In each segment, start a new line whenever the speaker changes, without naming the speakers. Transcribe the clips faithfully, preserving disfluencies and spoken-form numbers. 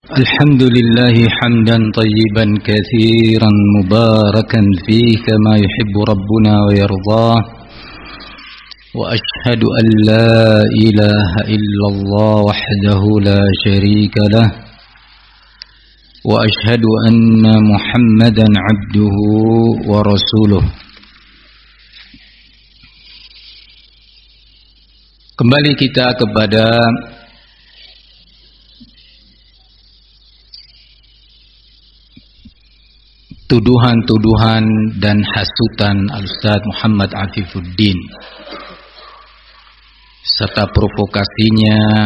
الحمد لله حمدا طيبا كثيرا مباركا فيه كما يحب ربنا ويرضاه وأشهد أن لا إله إلا الله وحده لا شريك له وأشهد أن محمدا عبده ورسوله. Kembali kita kepada tuduhan-tuduhan dan hasutan Al-Ustaz Muhammad Afifuddin serta provokasinya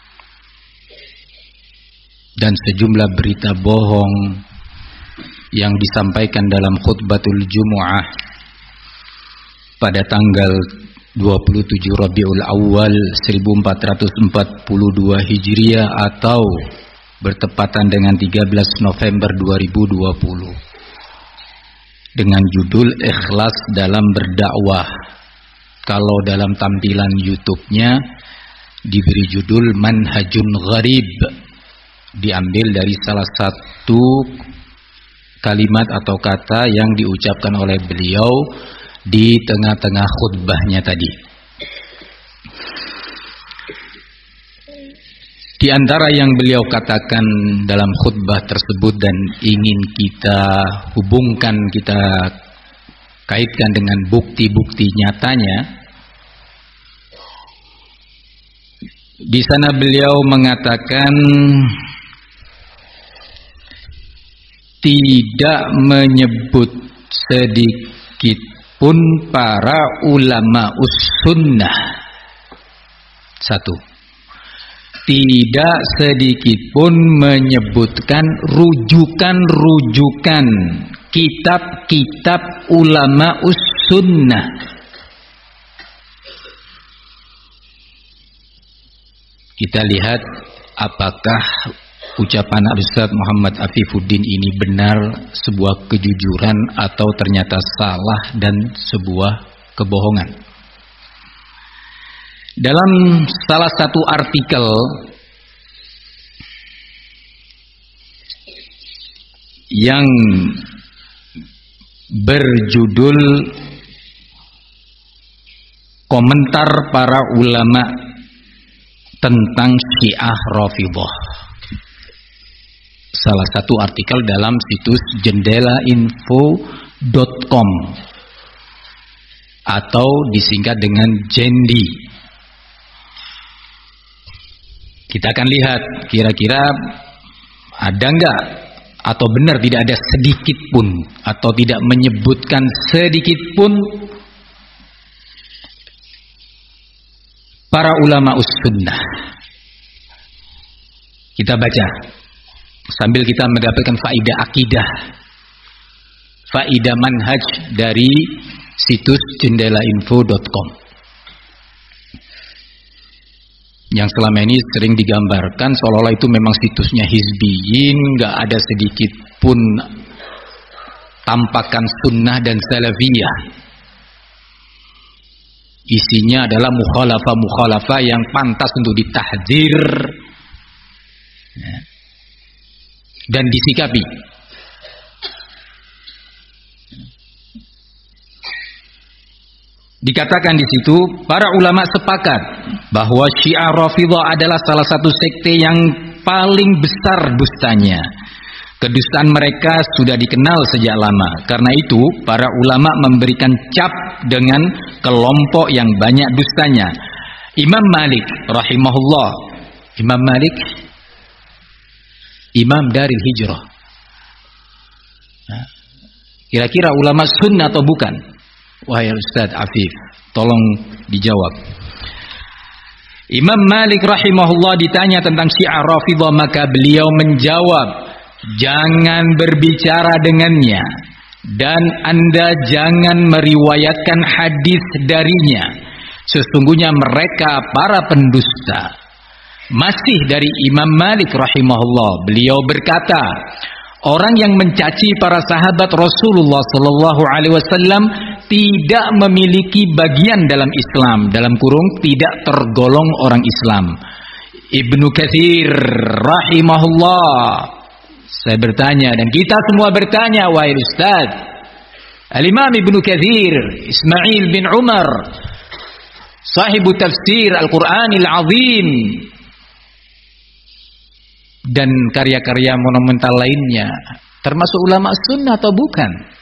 dan sejumlah berita bohong yang disampaikan dalam khutbatul Jumu'ah pada tanggal dua puluh tujuh Rabiul Awal seribu empat ratus empat puluh dua Hijriah atau bertepatan dengan tiga belas November dua ribu dua puluh. Dengan judul Ikhlas dalam berdakwah. Kalau dalam tampilan YouTube-nya diberi judul Manhajun Gharib, diambil dari salah satu kalimat atau kata yang diucapkan oleh beliau di tengah-tengah khutbahnya tadi. Di antara yang beliau katakan dalam khutbah tersebut dan ingin kita hubungkan, kita kaitkan dengan bukti-bukti nyatanya, di sana beliau mengatakan tidak menyebut sedikit pun para ulama us-sunnah. Satu, tidak sedikit pun menyebutkan rujukan-rujukan kitab-kitab ulama us-sunnah. Kita lihat apakah ucapan Al-Ustaz Muhammad Afifuddin ini benar, sebuah kejujuran, atau ternyata salah dan sebuah kebohongan. Dalam salah satu artikel yang berjudul Komentar Para Ulama tentang Syiah Rafidhah, salah satu artikel dalam situs jendela info dot com atau disingkat dengan Jendi. Kita akan lihat kira-kira ada enggak atau benar tidak ada sedikit pun atau tidak menyebutkan sedikit pun para ulama us-sunnah. Kita baca sambil kita mendapatkan faidah akidah, faidah manhaj dari situs jendela info dot com yang selama ini sering digambarkan seolah-olah itu memang situsnya hizbiyin, nggak ada sedikit pun tampakan sunnah dan salafiyah. Isinya adalah mukhalafah-mukhalafah yang pantas untuk ditahdzir dan disikapi. Dikatakan di situ, para ulama sepakat bahwa Syiah Rafidhah adalah salah satu sekte yang paling besar dustanya. Kedustaan mereka sudah dikenal sejak lama. Karena itu, para ulama memberikan cap dengan kelompok yang banyak dustanya. Imam Malik rahimahullah, Imam Malik Imam Daril Hijrah, kira-kira ulama sunnah atau bukan? Wahai Ustaz Afif, tolong dijawab. Imam Malik rahimahullah ditanya tentang Syiah Rafidhah, maka beliau menjawab, jangan berbicara dengannya dan Anda jangan meriwayatkan hadis darinya. Sesungguhnya mereka para pendusta. Masih dari Imam Malik rahimahullah, beliau berkata, orang yang mencaci para sahabat Rasulullah sallallahu alaihi wasallam tidak memiliki bagian dalam Islam, dalam kurung tidak tergolong orang Islam. Ibnu Katsir rahimahullah. Saya bertanya dan kita semua bertanya, wahai Ustaz, Al-Imam Ibnu Katsir Ismail bin Umar, sahibu tafsir Al-Qur'anil Azim dan karya-karya monumental lainnya, termasuk ulama sunnah atau bukan?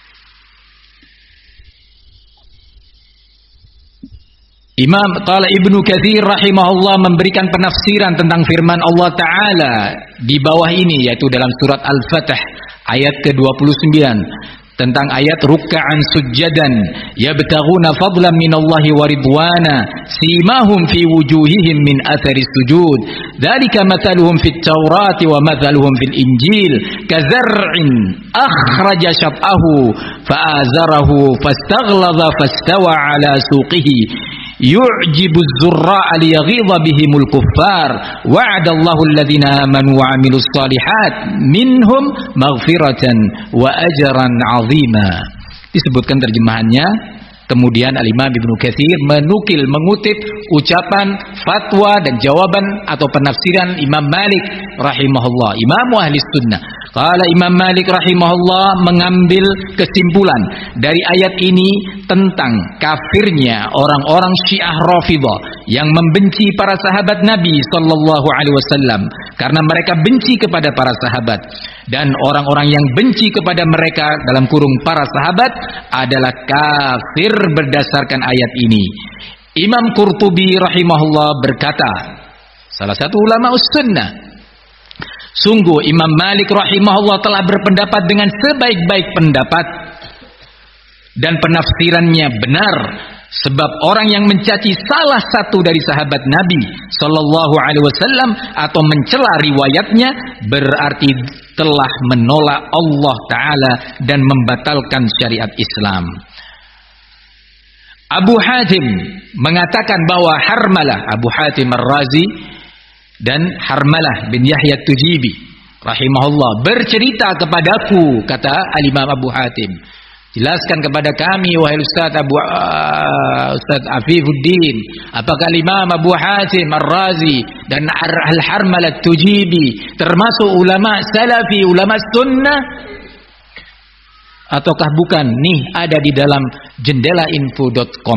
Imam qala Ibnu Katsir rahimahullah memberikan penafsiran tentang firman Allah Ta'ala di bawah ini, yaitu dalam surat Al-Fatih ayat ke dua puluh sembilan tentang ayat ruk'an sujjadan yabtaghuna fadlan minallahi wa ridwana simahum fi wujuhihim min athari sujud dzalika mathaluhum fit taurati wa mathaluhum fil injil kazar'in akhraja shab'ahu fa'azarahu fastaghlaza fastawa ala suqihi yu'jibu az-zurra'a liyaghidha bihimul kuffar wa'adallahu alladhina amanu wa 'amilus shalihat minhum maghfiratan wa ajran 'azima. Disebutkan terjemahannya. Kemudian Al-Imam Ibnu Katsir menukil, mengutip ucapan, fatwa dan jawaban atau penafsiran Imam Malik rahimahullah, Imam Ahli Sunnah. Qala Imam Malik rahimahullah mengambil kesimpulan dari ayat ini tentang kafirnya orang-orang Syiah Rafidhah yang membenci para sahabat Nabi sallallahu alaihi wasallam karena mereka benci kepada para sahabat, dan orang-orang yang benci kepada mereka dalam kurung para sahabat adalah kafir berdasarkan ayat ini. Imam Qurtubi rahimahullah berkata, salah satu ulama sunnah, sungguh Imam Malik rahimahullah telah berpendapat dengan sebaik-baik pendapat dan penafsirannya benar, sebab orang yang mencaci salah satu dari sahabat Nabi sallallahu alaihi wasallam atau mencela riwayatnya berarti telah menolak Allah Ta'ala dan membatalkan syariat Islam. Abu Hatim mengatakan bahwa Harmalah, Abu Hatim Ar-Razi dan Harmalah bin Yahya Tujibi rahimahullah bercerita kepadaku, kata Al-Imam Abu Hatim, jelaskan kepada kami wahai Ustaz Abu uh, Ustaz Afifuddin, apakah Imam Abu Hatim Ar-Razi dan Al-Harmalah Tujibi termasuk ulama salafi, ulama sunnah ataukah bukan? Nih ada di dalam jendela info dot com.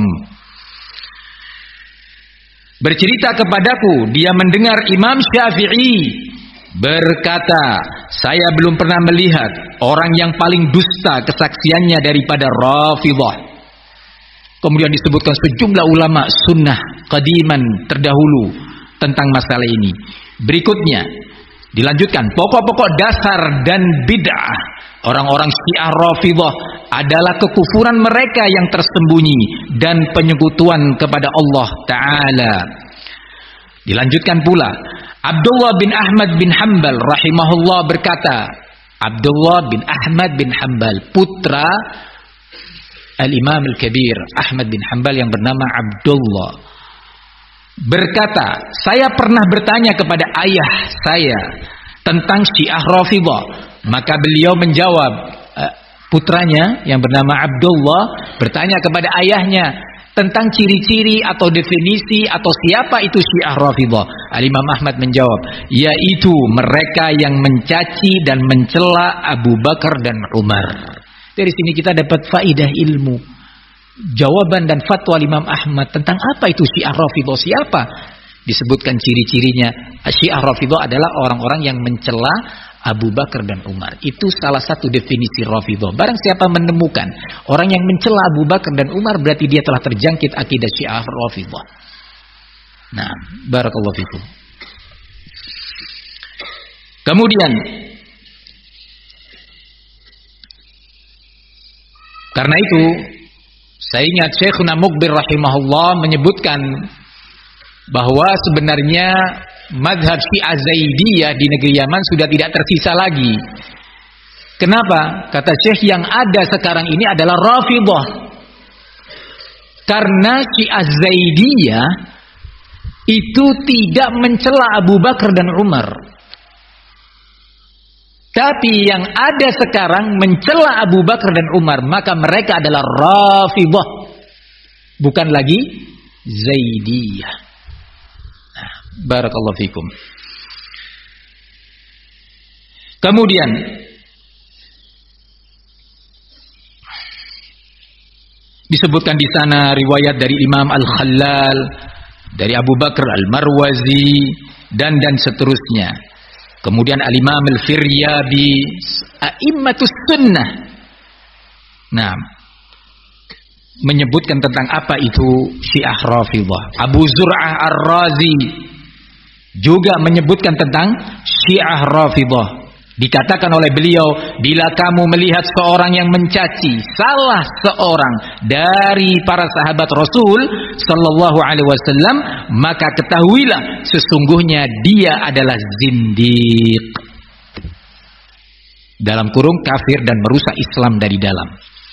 Bercerita kepadaku, dia mendengar Imam Syafi'i berkata, saya belum pernah melihat orang yang paling dusta kesaksiannya daripada Rafidhah. Kemudian disebutkan sejumlah ulama sunnah qadiman terdahulu tentang masalah ini. Berikutnya dilanjutkan, pokok-pokok dasar dan bid'ah orang-orang Syiah Rafidhah adalah kekufuran mereka yang tersembunyi dan penyekutuan kepada Allah Ta'ala. Dilanjutkan pula, Abdullah bin Ahmad bin Hanbal rahimahullah berkata, Abdullah bin Ahmad bin Hanbal, putra Al-Imam Al-Kabir Ahmad bin Hanbal yang bernama Abdullah, berkata, saya pernah bertanya kepada ayah saya tentang Syiah Rafidhah. Maka beliau menjawab, putranya yang bernama Abdullah bertanya kepada ayahnya tentang ciri-ciri atau definisi atau siapa itu Syiah Rafidhah. Al-Imam Ahmad menjawab, yaitu mereka yang mencaci dan mencela Abu Bakar dan Umar. Dari sini kita dapat faidah ilmu, jawaban dan fatwa Imam Ahmad tentang apa itu Syiah Rafidhah, siapa. Disebutkan ciri-cirinya, Syiah Rafidhah adalah orang-orang yang mencela Abu Bakar dan Umar. Itu salah satu definisi Rafidhah. Barang siapa menemukan orang yang mencela Abu Bakar dan Umar, berarti dia telah terjangkit akidah Syiah Rafidhah. Nah, barakallahu fikum. Kemudian karena itu saya ingat Syekhuna Muqbil rahimahullah menyebutkan bahwa sebenarnya mazhab Syiah Zaidiyah di negeri Yaman sudah tidak tersisa lagi. Kenapa? Kata Syekh, yang ada sekarang ini adalah Rafidhah. Karena Syiah Zaidiyah itu tidak mencela Abu Bakar dan Umar. Tapi yang ada sekarang mencela Abu Bakar dan Umar, maka mereka adalah Rafidhah, bukan lagi Zaidiyah. Barakallahu fikum. Kemudian disebutkan di sana riwayat dari Imam Al-Khallal, dari Abu Bakar Al-Marwazi, dan dan seterusnya. Kemudian Al-Imam Al-Firyabi, a'immatus sunnah. Nah, menyebutkan tentang apa itu Syiah Rafidhah. Abu Zur'ah Ar-Razi juga menyebutkan tentang Syiah Rafidhah. Dikatakan oleh beliau, bila kamu melihat seorang yang mencaci salah seorang dari para sahabat Rasul sallallahu alaihi wasallam, maka ketahuilah sesungguhnya dia adalah zindiq. Dalam kurung kafir dan merusak Islam dari dalam.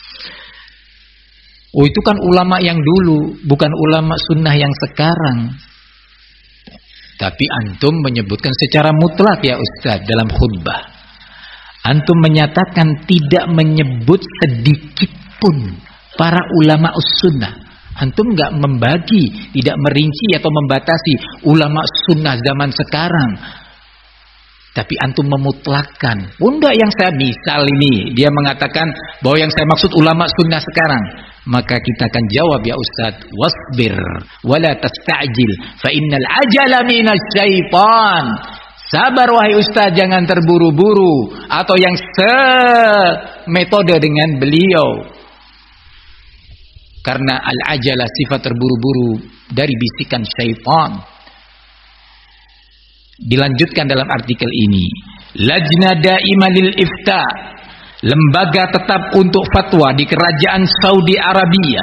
Oh, itu kan ulama yang dulu, bukan ulama sunnah yang sekarang. Tapi antum menyebutkan secara mutlak ya Ustaz dalam khutbah. Antum menyatakan tidak menyebut sedikit pun para ulama sunnah. Antum nggak membagi, tidak merinci atau membatasi ulama sunnah zaman sekarang. Tapi antum memutlakkan. Bunda yang saya misal ini, dia mengatakan bahwa yang saya maksud ulama sunnah sekarang. Maka kita akan jawab ya Ustaz, wasbir wala tasta'jil fa innal ajala minasyaitan. Sabar wahai Ustaz, jangan terburu-buru atau yang semetode dengan beliau. Karena al-ajala sifat terburu-buru dari bisikan syaitan. Dilanjutkan dalam artikel ini, Lajna Daimah lil Ifta, lembaga tetap untuk fatwa di kerajaan Saudi Arabia.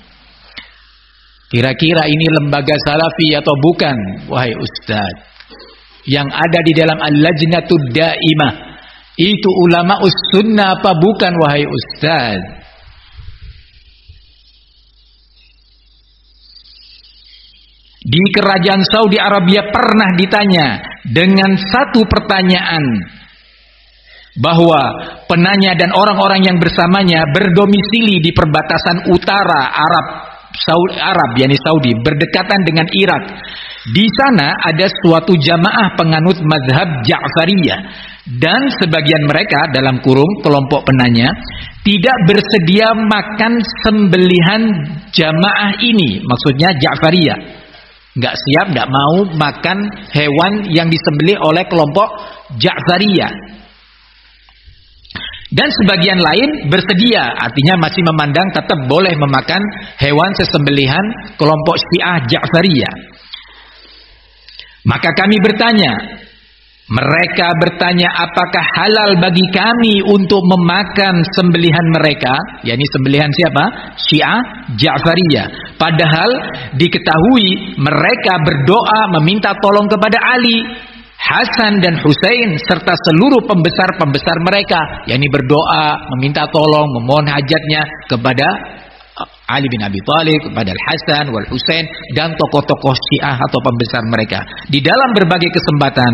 Kira-kira ini lembaga salafi atau bukan wahai Ustaz? Yang ada di dalam Al-Lajnatud Daimah itu ulama us-sunnah apa bukan wahai Ustaz? Di kerajaan Saudi Arabia pernah ditanya dengan satu pertanyaan, bahwa penanya dan orang-orang yang bersamanya berdomisili di perbatasan utara Arab, Saudi Arab, yakni Saudi, berdekatan dengan Irak. Di sana ada suatu jamaah penganut mazhab Ja'fariyah, dan sebagian mereka dalam kurung kelompok penanya tidak bersedia makan sembelihan jamaah ini, maksudnya Ja'fariyah. Nggak siap, nggak mau makan hewan yang disembelih oleh kelompok Ja'fariyah. Dan sebagian lain bersedia, artinya masih memandang tetap boleh memakan hewan sesembelihan kelompok Syiah Ja'fariyah. Maka kami bertanya, mereka bertanya apakah halal bagi kami untuk memakan sembelihan mereka, yakni sembelihan siapa? Syiah Ja'fariyah. Padahal diketahui mereka berdoa meminta tolong kepada Ali, Hasan dan Husain serta seluruh pembesar-pembesar mereka, yakni berdoa meminta tolong, memohon hajatnya kepada Ali bin Abi Thalib, kepada Al-Hasan wal Husain dan tokoh-tokoh Syiah atau pembesar mereka. Di dalam berbagai kesempatan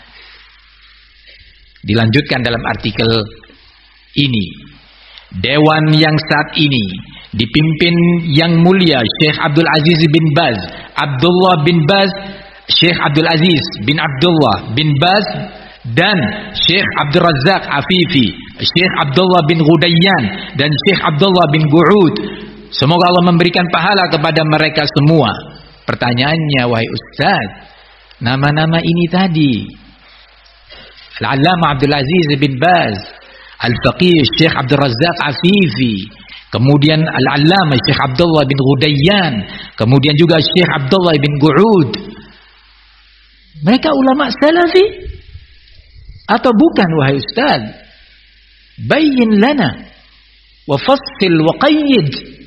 dilanjutkan dalam artikel ini, dewan yang saat ini dipimpin yang mulia Syekh Abdul Aziz bin Baz, Abdullah bin Baz, Syekh Abdul Aziz bin Abdullah bin Baz, dan Syekh Abdul Razak Afifi, Syekh Abdullah bin Ghudayyan, dan Syekh Abdullah bin Gu'ud. Semoga Allah memberikan pahala kepada mereka semua. Pertanyaannya wahai Ustaz, nama-nama ini tadi, Al-Allamah Abdul Aziz bin Baz, Al-Faqih Syekh Abdul Razak Afifi, kemudian Al-Allamah Syekh Abdullah bin Ghudayyan, kemudian juga Syekh Abdullah bin Gu'ud. Mereka ulama salafi atau bukan wahai Ustaz? Bayyin lana wa fassil wa qayyid.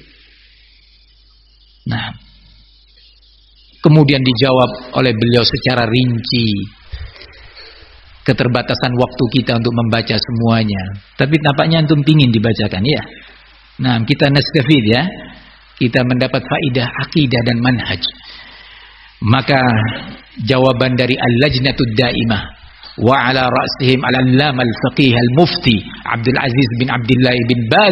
Nah, kemudian dijawab oleh beliau secara rinci. Keterbatasan waktu kita untuk membaca semuanya, tapi nampaknya antum pingin dibacakan ya. Nah, kita nastafid ya, kita mendapat faidah akidah dan manhaj. Maka jawaban dari Al-Lajnatud Daimah wa ala ra'sihim al-Allamah al-Faqih al-Mufti Abdul Aziz bin Abdullah bin Baz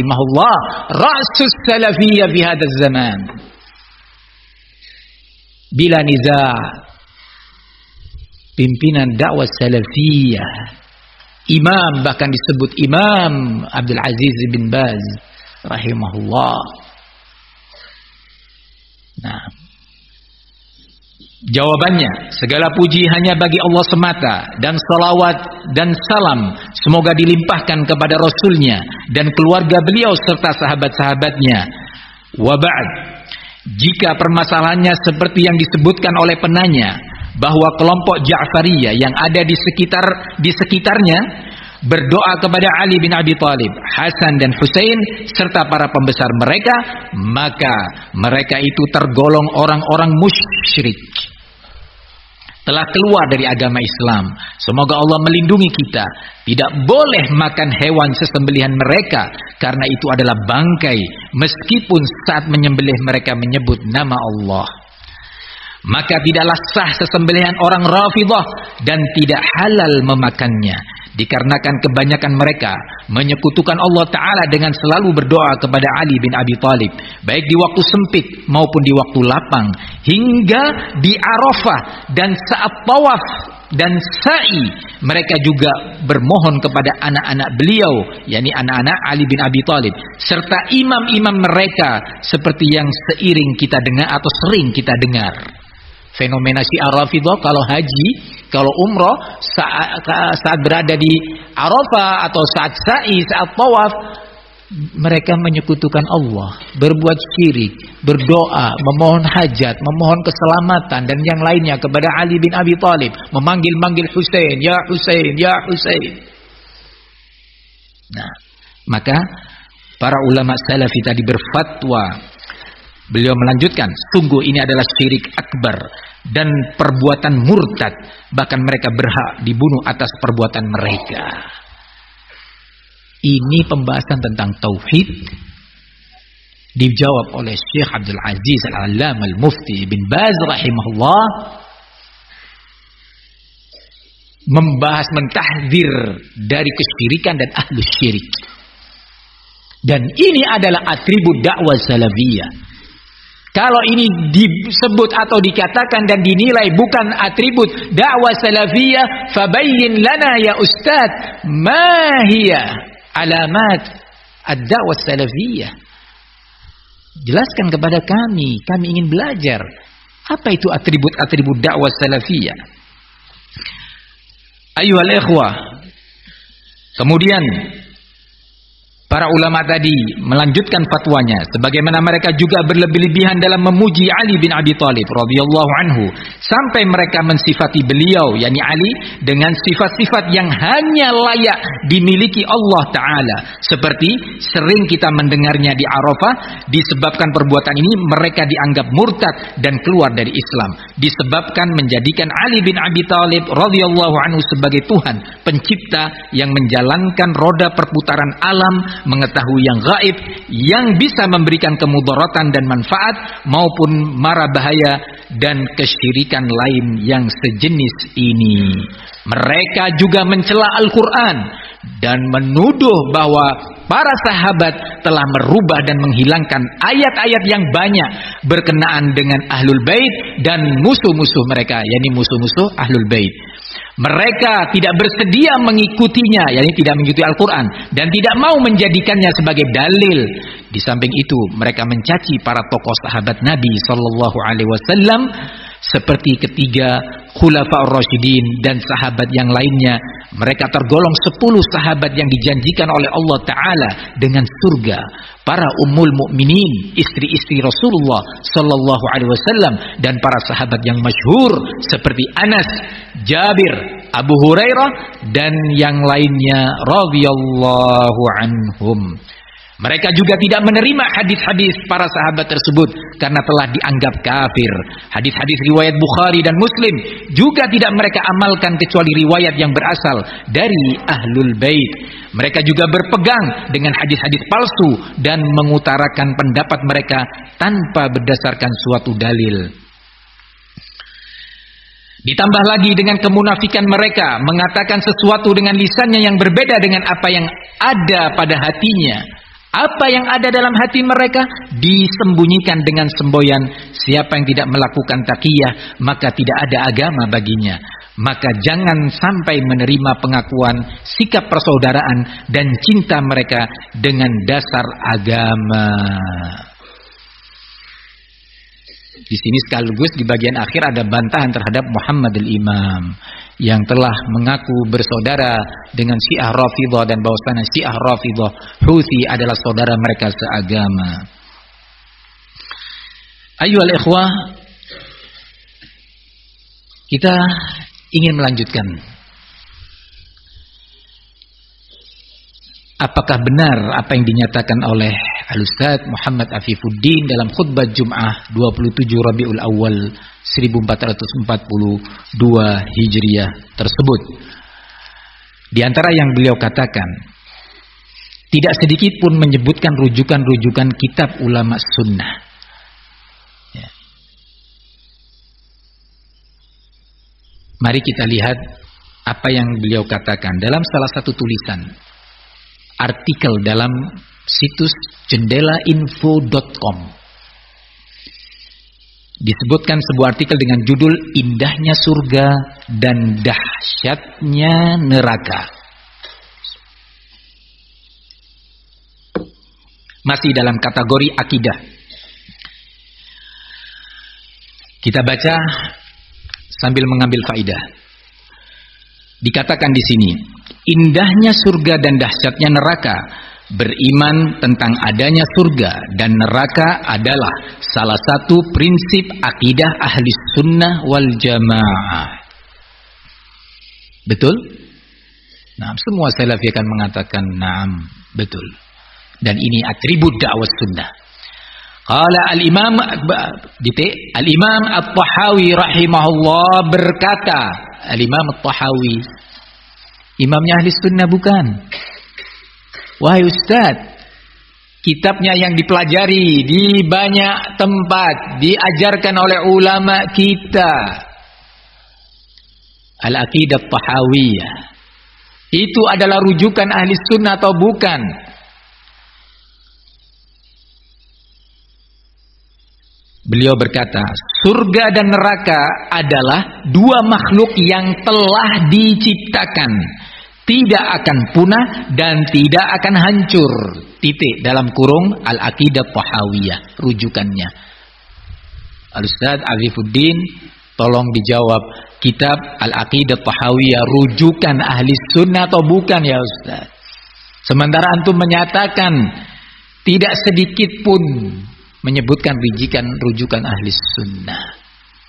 rahimahullah, ra'sus salafiyyah fi hadzal zaman. bila niza'. Pimpinan dakwah salafiyah, imam, bahkan disebut Imam Abdul Aziz bin Baz rahimahullah. Nah, jawabannya, segala puji hanya bagi Allah semata, dan salawat dan salam semoga dilimpahkan kepada Rasulnya dan keluarga beliau serta sahabat-sahabatnya. Wa ba'd, jika permasalahannya seperti yang disebutkan oleh penanya, bahwa kelompok Ja'fariyah yang ada di sekitar di sekitarnya berdoa kepada Ali bin Abi Thalib, Hasan dan Husain serta para pembesar mereka, maka mereka itu tergolong orang-orang musyrik, telah keluar dari agama Islam. Semoga Allah melindungi kita. Tidak boleh makan hewan sesembelihan mereka, karena itu adalah bangkai, meskipun saat menyembelih mereka menyebut nama Allah. Maka tidaklah sah sesembelihan orang Rafidah dan tidak halal memakannya, dikarenakan kebanyakan mereka menyekutukan Allah Ta'ala dengan selalu berdoa kepada Ali bin Abi Thalib, baik di waktu sempit maupun di waktu lapang, hingga di Arafah dan saat tawaf dan sa'i. Mereka juga bermohon kepada anak-anak beliau, yakni anak-anak Ali bin Abi Thalib, serta imam-imam mereka, seperti yang seiring kita dengar atau sering kita dengar. Fenomena Syiah Rafidah kalau haji, kalau umrah, saat, saat berada di Arafah atau saat sa'i, saat tawaf, mereka menyekutukan Allah, berbuat syirik, berdoa, memohon hajat, memohon keselamatan dan yang lainnya kepada Ali bin Abi Thalib, memanggil-manggil Husain, ya Husain, ya Husain. Nah, maka para ulama salafi tadi berfatwa. Beliau melanjutkan, sungguh ini adalah syirik akbar dan perbuatan murtad, bahkan mereka berhak dibunuh atas perbuatan mereka. Ini pembahasan tentang tauhid dijawab oleh Syekh Abdul Aziz Al-Allamah Al-Mufti bin Baz rahimahullah, membahas mentahdzir dari kesyirikan dan ahlus syirik. Dan ini adalah atribut dakwah salafiyah. Kalau ini disebut atau dikatakan dan dinilai bukan atribut dakwah salafiyah, fabayyin lana ya ustaz, ma hiya alamat ad-dakwah salafiyah. Jelaskan kepada kami, kami ingin belajar. Apa itu atribut-atribut dakwah salafiyah? Ayyuhal ikhwah. Kemudian para ulama tadi melanjutkan fatwanya, sebagaimana mereka juga berlebih-lebihan dalam memuji Ali bin Abi Thalib radhiyallahu anhu, sampai mereka mensifati beliau, yakni Ali, dengan sifat-sifat yang hanya layak dimiliki Allah Ta'ala. Seperti sering kita mendengarnya di Arafah, disebabkan perbuatan ini mereka dianggap murtad dan keluar dari Islam, disebabkan menjadikan Ali bin Abi Thalib radhiyallahu anhu sebagai Tuhan, pencipta yang menjalankan roda perputaran alam, mengetahui yang gaib, yang bisa memberikan kemudaratan dan manfaat maupun mara bahaya dan kesyirikan lain yang sejenis ini. Mereka juga mencela Al-Quran dan menuduh bahwa para sahabat telah merubah dan menghilangkan ayat-ayat yang banyak berkenaan dengan Ahlul Bait dan musuh-musuh mereka, yakni musuh-musuh Ahlul Bait. Mereka tidak bersedia mengikutinya, yakni tidak mengikuti Al-Quran, dan tidak mau menjadikannya sebagai dalil. Di samping itu, mereka mencaci para tokoh sahabat Nabi Sallallahu Alaihi Wasallam seperti ketiga Khulafaur Rasyidin dan sahabat yang lainnya. Mereka tergolong sepuluh sahabat yang dijanjikan oleh Allah Ta'ala dengan surga. Para ummul mukminin, istri-istri Rasulullah Sallallahu Alaihi Wasallam, dan para sahabat yang masyhur seperti Anas, Jabir, Abu Hurairah dan yang lainnya radhiyallahu anhum. Mereka juga tidak menerima hadis-hadis para sahabat tersebut karena telah dianggap kafir. Hadis-hadis riwayat Bukhari dan Muslim juga tidak mereka amalkan kecuali riwayat yang berasal dari Ahlul Bait. Mereka juga berpegang dengan hadis-hadis palsu dan mengutarakan pendapat mereka tanpa berdasarkan suatu dalil. Ditambah lagi dengan kemunafikan mereka, mengatakan sesuatu dengan lisannya yang berbeda dengan apa yang ada pada hatinya. Apa yang ada dalam hati mereka disembunyikan dengan semboyan. Siapa yang tidak melakukan taqiyah, maka tidak ada agama baginya. Maka jangan sampai menerima pengakuan sikap persaudaraan dan cinta mereka dengan dasar agama. Di sini sekaligus di bagian akhir ada bantahan terhadap Muhammad al-Imam yang telah mengaku bersaudara dengan Syiah Rafidhah dan bahwasanya Syiah Rafidhah Houthi adalah saudara mereka seagama. Ayyuhal ikhwah, kita ingin melanjutkan. Apakah benar apa yang dinyatakan oleh Al-Ustaz Muhammad Afifuddin dalam khutbah Jum'ah dua puluh tujuh Rabiul Awal seribu empat ratus empat puluh dua Hijriah tersebut? Di antara yang beliau katakan, tidak sedikit pun menyebutkan rujukan-rujukan kitab ulama sunnah. Ya. Mari kita lihat apa yang beliau katakan dalam salah satu tulisan artikel dalam situs jendela info dot com. Disebutkan sebuah artikel dengan judul Indahnya Surga dan Dahsyatnya Neraka. Masih dalam kategori akidah. Kita baca sambil mengambil faidah. Dikatakan di sini, indahnya surga dan dahsyatnya neraka. Beriman tentang adanya surga dan neraka adalah salah satu prinsip akidah ahli sunnah wal jamaah. Betul? Nah, semua salafi akan mengatakan naam, betul. Dan ini atribut dakwah sunnah. Qala al-imam al-imam at-Tahawi rahimahullah berkata, al-imam at-Tahawi imamnya ahli sunnah bukan? Wahai Ustaz, kitabnya yang dipelajari di banyak tempat, diajarkan oleh ulama kita, Al-Aqidah Tahawiyah, itu adalah rujukan ahli sunnah atau bukan? Beliau berkata, surga dan neraka adalah dua makhluk yang telah diciptakan, tidak akan punah dan tidak akan hancur. Titik dalam kurung Al-Aqidah Tahawiyah, rujukannya. Al-Ustaz Afifuddin, tolong dijawab, kitab Al-Aqidah Tahawiyah rujukan ahli sunnah atau bukan ya Ustaz? Sementara antum menyatakan tidak sedikit pun menyebutkan rujukan rujukan ahli sunnah.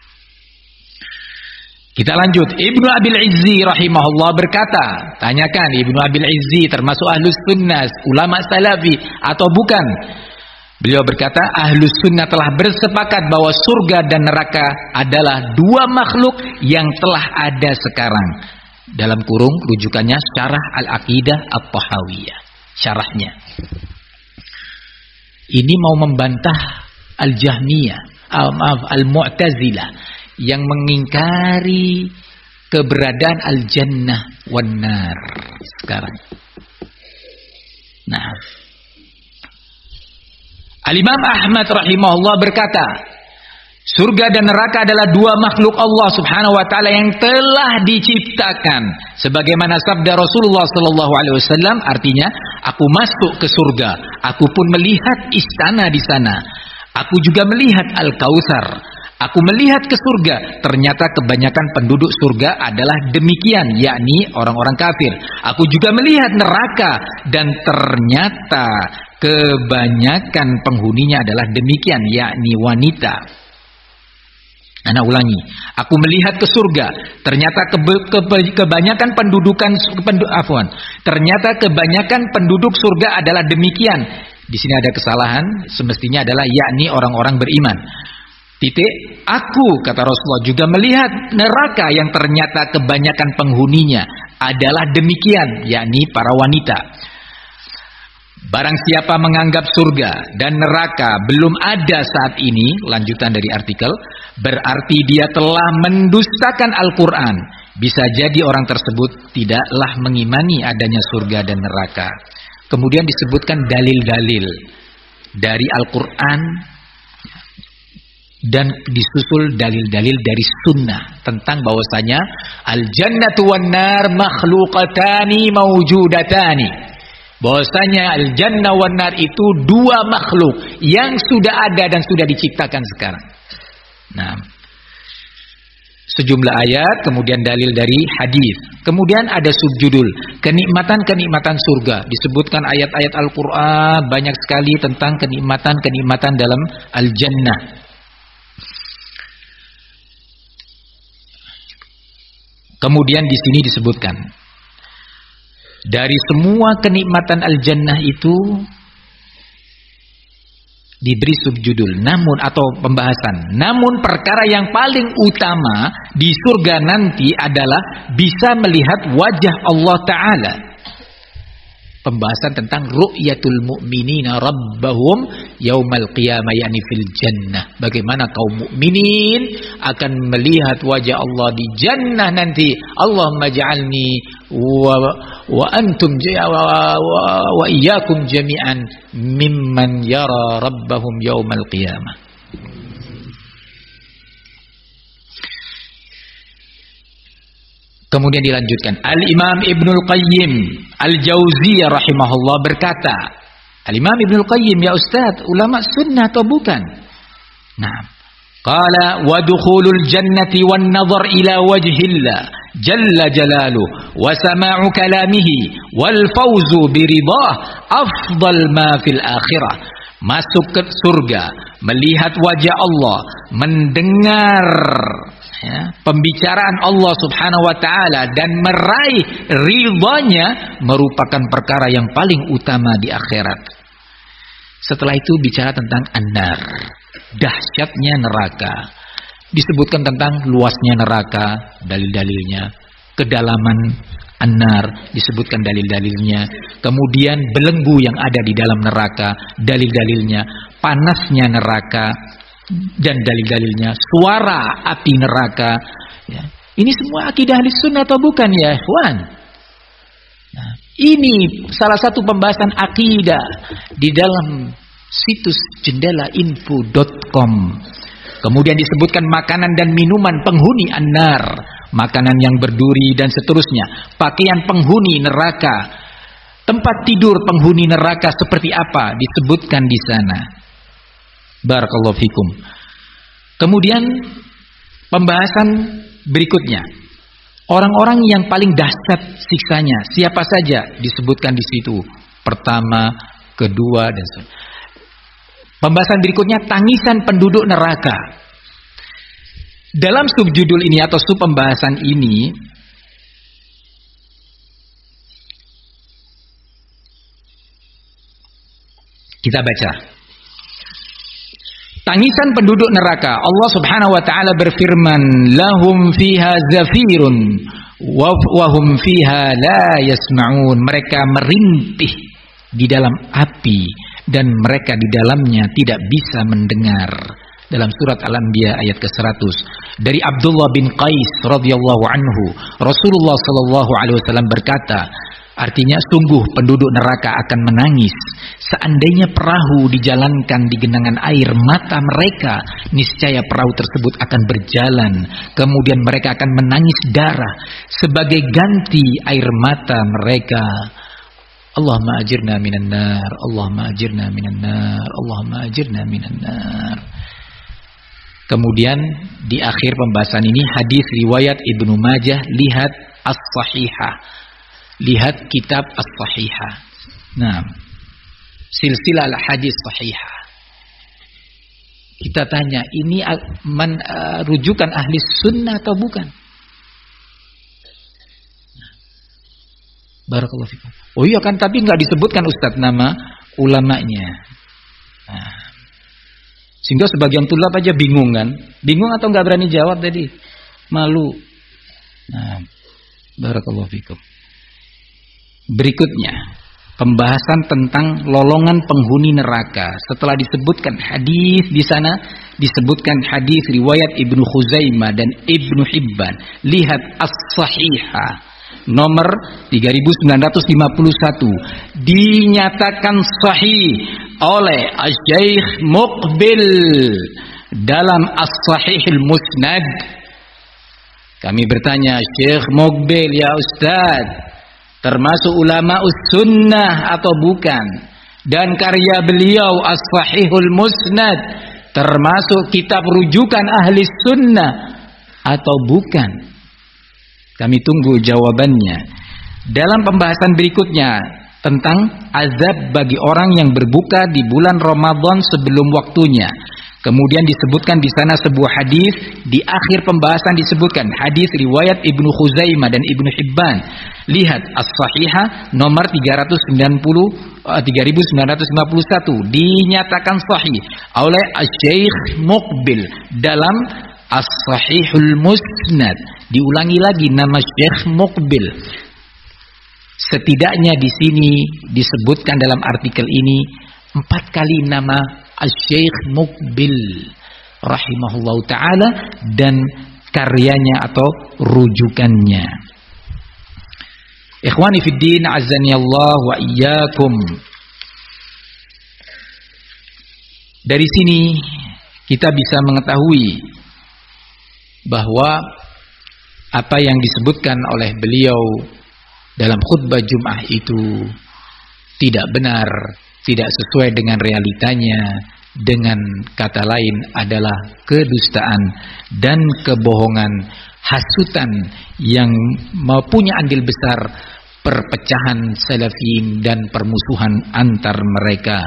Kita lanjut. Ibnu Abil Izzi rahimahullah berkata, tanyakan Ibnu Abil Izzi termasuk ahlus sunnah, ulama salafi atau bukan? Beliau berkata, ahlus sunnah telah bersepakat bahwa surga dan neraka adalah dua makhluk yang telah ada sekarang. Dalam kurung rujukannya syarah Al-Aqidah At-Tahawiyah, syarahnya. Ini mau membantah Al-Jahmiyah, maaf, Al-Mu'tazilah yang mengingkari keberadaan al-jannah wan nar sekarang. Nah, Al-Imam Ahmad rahimahullah berkata, surga dan neraka adalah dua makhluk Allah Subhanahu wa taala yang telah diciptakan. Sebagaimana sabda Rasulullah sallallahu alaihi wasallam, artinya, aku masuk ke surga, aku pun melihat istana di sana. Aku juga melihat Al-Kautsar. Aku melihat ke surga, ternyata kebanyakan penduduk surga adalah demikian, yakni orang-orang kafir. Aku juga melihat neraka, dan ternyata kebanyakan penghuninya adalah demikian, yakni wanita. Anak ulangi, aku melihat ke surga, ternyata kebe, kebe, kebanyakan pendudukan pendu, afwan, ternyata kebanyakan penduduk surga adalah demikian. Di sini ada kesalahan, semestinya adalah yakni orang-orang beriman. Titik, aku kata Rasulullah juga melihat neraka yang ternyata kebanyakan penghuninya adalah demikian, yakni para wanita. Barang siapa menganggap surga dan neraka belum ada saat ini, lanjutan dari artikel, berarti dia telah mendustakan Al-Quran. Bisa jadi orang tersebut tidaklah mengimani adanya surga dan neraka. Kemudian disebutkan dalil-dalil dari Al-Quran dan disusul dalil-dalil dari sunnah tentang bahwasanya al-jannatu wan nar makhluqatani mawjudatani. Bahwasanya al-jannah wan nar itu dua makhluk yang sudah ada dan sudah diciptakan sekarang. Nah, sejumlah ayat, kemudian dalil dari hadis. Kemudian ada subjudul, kenikmatan-kenikmatan surga. Disebutkan ayat-ayat Al-Qur'an banyak sekali tentang kenikmatan-kenikmatan dalam al-jannah. Kemudian di sini disebutkan dari semua kenikmatan al-jannah itu diberi subjudul, namun atau pembahasan. Namun perkara yang paling utama di surga nanti adalah bisa melihat wajah Allah Ta'ala. Pembahasan tentang ru'yatul mu'minina rabbahum yaumal qiyamah, yakni fil jannah. Bagaimana kaum mukminin akan melihat wajah Allah di jannah nanti. Allahumma ja'alni wa, wa antum wa, wa, wa iyyakum jami'an mimman yara rabbahum yaumal qiyamah. Kemudian dilanjutkan, Al-Imam Ibnul Qayyim Al-Jauziyah rahimahullah berkata, Al-Imam Ibnul Qayyim, ya Ustaz, ulama sunnah atau bukan? Nah, qala wa dukhulul jannati wan nazar ila wajhillah jalla jalaluhu wa sama'u kalamihi wal fawzu biridah afdal ma fil akhirah. Masuk ke surga, melihat wajah Allah, mendengar ya, pembicaraan Allah Subhanahu wa taala dan meraih ridhanya merupakan perkara yang paling utama di akhirat. Setelah itu bicara tentang an-nar, dahsyatnya neraka. Disebutkan tentang luasnya neraka, dalil-dalilnya, kedalaman an-nar, disebutkan dalil-dalilnya. Kemudian belenggu yang ada di dalam neraka, dalil-dalilnya, panasnya neraka dan dalil-dalilnya, suara api neraka ya. Ini semua akidah ahli sunnah atau bukan ya ikhwan? Nah, ini salah satu pembahasan akidah di dalam situs jendela info dot com. Kemudian disebutkan makanan dan minuman penghuni an-nar, makanan yang berduri dan seterusnya, pakaian penghuni neraka, tempat tidur penghuni neraka seperti apa disebutkan di sana. Barakallahu fikum. Kemudian pembahasan berikutnya, orang-orang yang paling dahsyat siksanya siapa saja disebutkan di situ. Pertama, kedua dan seterusnya. Pembahasan berikutnya, tangisan penduduk neraka. Dalam subjudul ini atau sub pembahasan ini kita baca. Tangisan penduduk neraka. Allah Subhanahu wa taala berfirman, "Lahum fiha zafirun wa hum fiha la yasma'un." Mereka merintih di dalam api dan mereka di dalamnya tidak bisa mendengar. Dalam surat Al-Anbiya ayat ke seratus. Dari Abdullah bin Qais radhiyallahu anhu, Rasulullah sallallahu alaihi wasallam berkata, artinya sungguh penduduk neraka akan menangis seandainya perahu dijalankan di genangan air mata mereka, niscaya perahu tersebut akan berjalan, kemudian mereka akan menangis darah sebagai ganti air mata mereka. Allahumma ajirna minan nar, Allahumma ajirna minan nar, Allahumma ajirna minan nar. Kemudian di akhir pembahasan ini hadis riwayat Ibnu Majah, lihat as-sahihah. Lihat kitab as-sahihah. Nah, silsilah al-hadis sahihah. Kita tanya, ini man, uh, rujukan ahli sunnah atau bukan? Barakallahu fikum. Oh iya kan, tapi nggak disebutkan Ustadz nama ulamanya. Nah, sehingga sebagian tulab aja bingung kan? Bingung atau nggak berani jawab tadi? Malu. Nah, barakallahu fikum. Berikutnya, pembahasan tentang lolongan penghuni neraka. Setelah disebutkan hadis di sana, disebutkan hadis riwayat Ibnu Khuzaimah dan Ibnu Hibban. Lihat as-sahihah nomor tiga ribu sembilan ratus lima puluh satu. dinyatakan sahih oleh Syekh Muqbil dalam As-Sahihul Musnad. Kami bertanya, Syekh Muqbil ya Ustaz, termasuk ulama sunnah atau bukan? Dan karya beliau As-Sahihul Musnad termasuk kitab rujukan ahli sunnah atau bukan? Kami tunggu jawabannya. Dalam pembahasan berikutnya tentang azab bagi orang yang berbuka di bulan Ramadan sebelum waktunya. Kemudian disebutkan di sana sebuah hadis, di akhir pembahasan disebutkan hadis riwayat Ibnu Khuzaimah dan Ibnu Hibban. Lihat As-Sahihah nomor tiga ratus sembilan puluh, tiga ribu sembilan ratus lima puluh satu dinyatakan sahih oleh Syekh Muqbil dalam As-Sahihul Musnad. Diulangi lagi nama Syekh Muqbil. Setidaknya di sini disebutkan dalam artikel ini empat kali nama Syekh Muqbil rahimahullahu taala dan karyanya atau rujukannya. Ikhwani fid din, azani Allah wa iyyakum. Dari sini kita bisa mengetahui bahwa apa yang disebutkan oleh beliau dalam khutbah Jum'ah itu tidak benar, tidak sesuai dengan realitanya. Dengan kata lain adalah kedustaan dan kebohongan, hasutan yang mempunyai andil besar perpecahan salafin dan permusuhan antar mereka.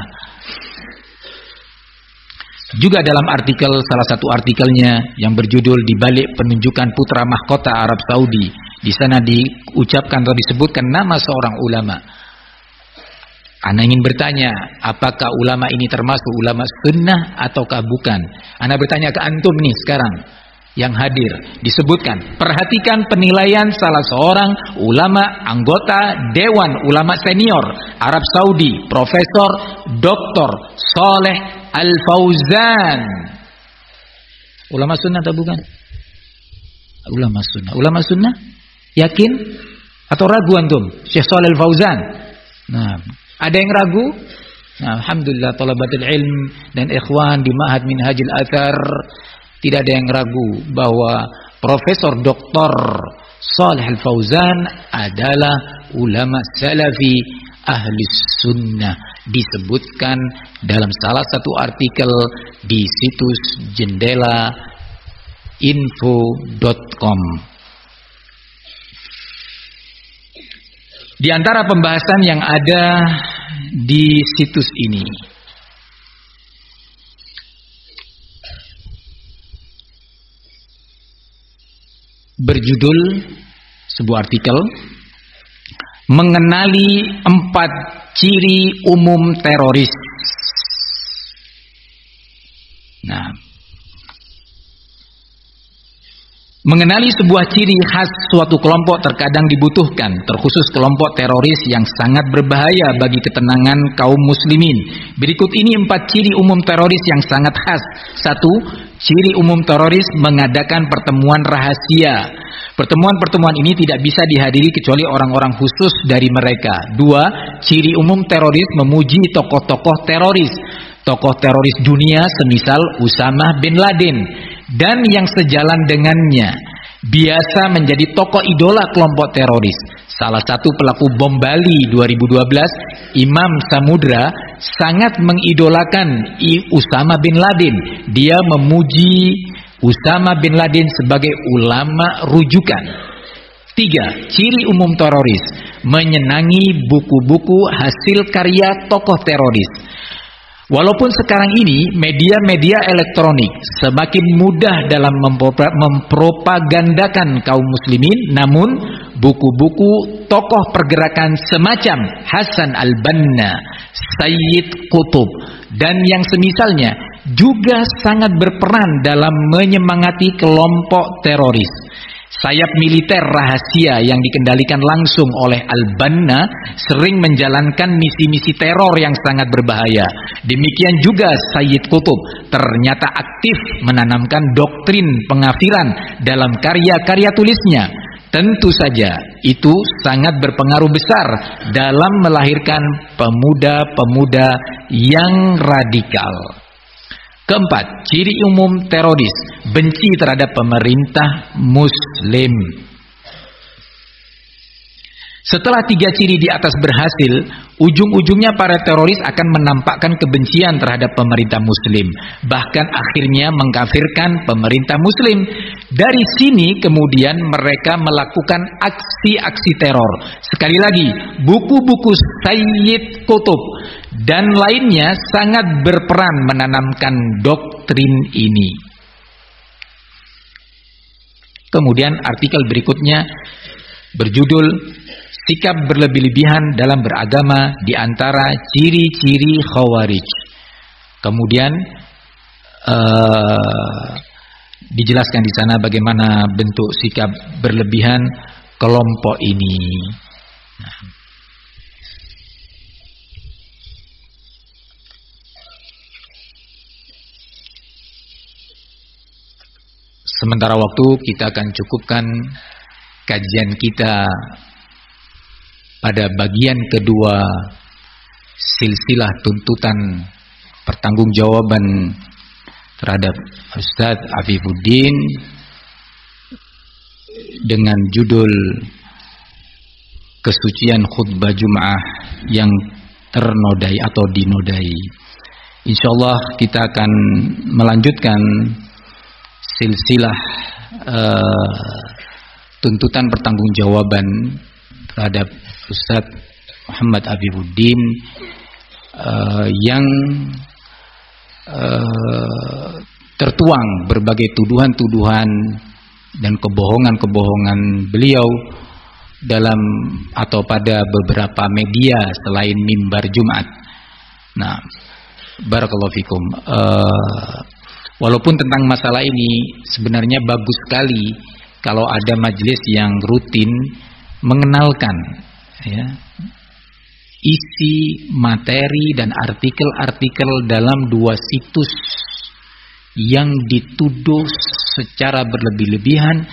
Juga dalam artikel, salah satu artikelnya yang berjudul Di Balik Penunjukan Putra Mahkota Arab Saudi, di sana diucapkan atau disebutkan nama seorang ulama. Ana ingin bertanya, apakah ulama ini termasuk ulama sunnah ataukah bukan? Ana bertanya ke antum nih sekarang yang hadir, disebutkan, perhatikan penilaian salah seorang ulama anggota Dewan Ulama Senior Arab Saudi, Profesor Doktor Saleh Al-Fauzan. Ulama sunnah atau bukan? Ulama sunnah. Ulama sunnah? Yakin? Atau ragu antum? Syekh Saleh Al-Fauzan. Nah, ada yang ragu? Nah, alhamdulillah talabatul ilm dan ikhwan di Ma'had Minhajul Athar tidak ada yang ragu bahwa Profesor Doktor Saleh Al-Fauzan adalah ulama salafi ahli sunnah. Disebutkan dalam salah satu artikel di situs jendela info dot com. Di antara pembahasan yang ada di situs ini, berjudul sebuah artikel mengenali empat ciri umum teroris. Nah, mengenali sebuah ciri khas suatu kelompok terkadang dibutuhkan, terkhusus kelompok teroris yang sangat berbahaya bagi ketenangan kaum muslimin. Berikut ini empat ciri umum teroris yang sangat khas. Satu, ciri umum teroris mengadakan pertemuan rahasia. Pertemuan-pertemuan ini tidak bisa dihadiri kecuali orang-orang khusus dari mereka. Dua, ciri umum teroris memuji tokoh-tokoh teroris. Tokoh teroris dunia semisal Usama bin Laden dan yang sejalan dengannya biasa menjadi tokoh idola kelompok teroris. Salah satu pelaku bom Bali dua ribu dua belas, Imam Samudra, sangat mengidolakan Usama bin Laden. Dia memuji Usama bin Laden sebagai ulama rujukan. Tiga, ciri umum teroris menyenangi buku-buku hasil karya tokoh teroris. Walaupun sekarang ini media-media elektronik semakin mudah dalam mempropagandakan kaum muslimin, namun buku-buku tokoh pergerakan semacam Hasan Al-Banna, Sayyid Qutb, dan yang semisalnya juga sangat berperan dalam menyemangati kelompok teroris. Sayap militer rahasia yang dikendalikan langsung oleh Al-Banna sering menjalankan misi-misi teror yang sangat berbahaya. Demikian juga Sayyid Qutb ternyata aktif menanamkan doktrin pengafiran dalam karya-karya tulisnya. tentu saja itu sangat berpengaruh besar dalam melahirkan pemuda-pemuda yang radikal. Keempat, ciri umum teroris, benci terhadap pemerintah muslim. Setelah tiga ciri di atas berhasil, ujung-ujungnya para teroris akan menampakkan kebencian terhadap pemerintah muslim, bahkan akhirnya mengkafirkan pemerintah muslim. Dari sini kemudian mereka melakukan aksi-aksi teror. Sekali lagi, buku-buku Sayyid Qutb dan lainnya sangat berperan menanamkan doktrin ini. Kemudian artikel berikutnya berjudul sikap berlebih-lebihan dalam beragama di antara ciri-ciri Khawarij. Kemudian uh, dijelaskan di sana bagaimana bentuk sikap berlebihan kelompok ini. Nah. Sementara waktu, kita akan cukupkan kajian kita pada bagian kedua silsilah tuntutan pertanggungjawaban terhadap Ustadz Afifuddin dengan judul kesucian khutbah Jum'ah yang ternodai atau dinodai. Insyaallah kita akan melanjutkan silsilah uh, tuntutan pertanggungjawaban terhadap Ustadz Muhammad Afifuddin uh, yang uh, tertuang berbagai tuduhan-tuduhan dan kebohongan-kebohongan beliau dalam atau pada beberapa media selain mimbar Jumat. Nah, barakallahu fikum. Uh, walaupun tentang masalah ini sebenarnya bagus sekali kalau ada majelis yang rutin mengenalkan ya, isi materi dan artikel-artikel dalam dua situs yang dituduh secara berlebih-lebihan,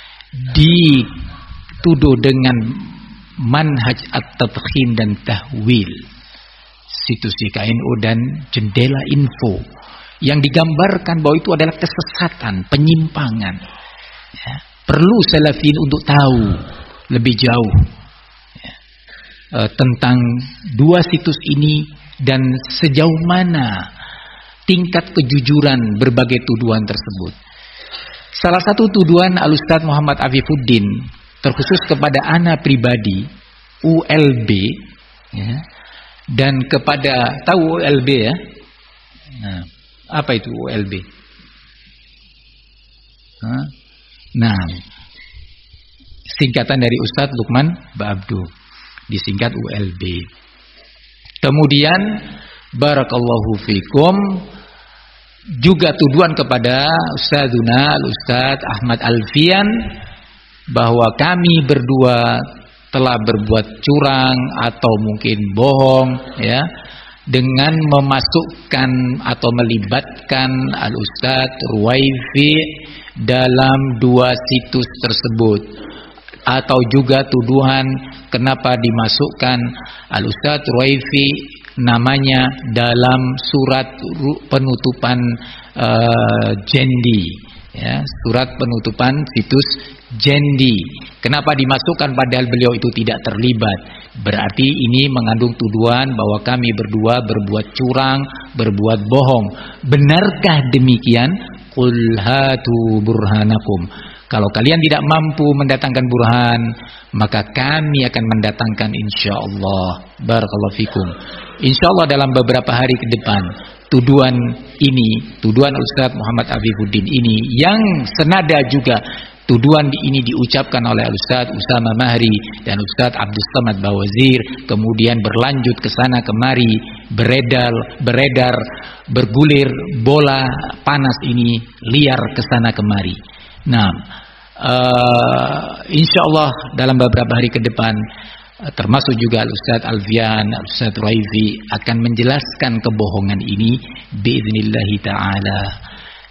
dituduh dengan manhaj at-tadkhim dan tahwil, situs Y K N U dan Jendela Info, yang digambarkan bahwa itu adalah kesesatan, penyimpangan ya. Perlu salafin untuk tahu lebih jauh ya, e, tentang dua situs ini dan sejauh mana tingkat kejujuran berbagai tuduhan tersebut. Salah satu tuduhan Al-Ustadz Muhammad Afifuddin terkhusus kepada ana pribadi U L B ya, dan kepada, tahu U L B ya? Nah, apa itu U L B? Hah? Nah, singkatan dari Ustadz Lukman Ba'abdu, disingkat U L B. Kemudian barakallahu fikum, juga tuduhan kepada Ustadzuna Al-Ustadz Ahmad Alfian bahwa kami berdua telah berbuat curang atau mungkin bohong ya, dengan memasukkan atau melibatkan Al-Ustadz Ruwaifi dalam dua situs tersebut, atau juga tuduhan kenapa dimasukkan Al-Ustadz Ruwaifi namanya dalam surat penutupan uh, Jendi ya, surat penutupan situs Jendi. Kenapa dimasukkan padahal beliau itu tidak terlibat? Berarti ini mengandung tuduhan bahwa kami berdua berbuat curang, berbuat bohong. Benarkah demikian? Qul hatu burhanakum. Kalau kalian tidak mampu mendatangkan burhan, maka kami akan mendatangkan insyaallah. Barakallahu fikum. Insyaallah dalam beberapa hari ke depan, tuduhan ini, tuduhan Ustadz Muhammad Afifuddin ini, yang senada juga tuduhan ini diucapkan oleh Ustadz Usama Mahri dan Ustadz Abdus Samad Bawazir, kemudian berlanjut ke sana kemari, beredar, beredar, bergulir bola panas ini liar ke sana kemari. Nah, uh, insyaallah dalam beberapa hari ke depan, uh, termasuk juga Ustadz Alfian, Ustadz Ruwaifi akan menjelaskan kebohongan ini biiznillah ta'ala.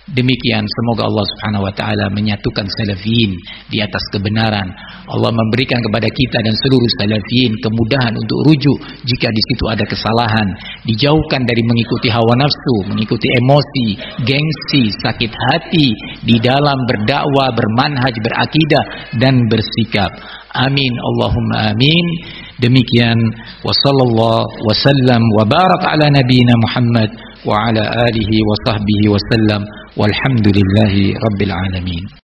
Demikian semoga Allah Subhanahu wa taala menyatukan salafiyin di atas kebenaran. Allah memberikan kepada kita dan seluruh salafiyin kemudahan untuk rujuk jika di situ ada kesalahan, dijauhkan dari mengikuti hawa nafsu, mengikuti emosi, gengsi, sakit hati di dalam berdakwah, bermanhaj, berakidah dan bersikap. Amin Allahumma amin. Demikian wa sallallahu wasallam wa baraka ala nabiyyina Muhammad wa ala alihi wa sahbihi wasallam walhamdulillahi rabbil alamin.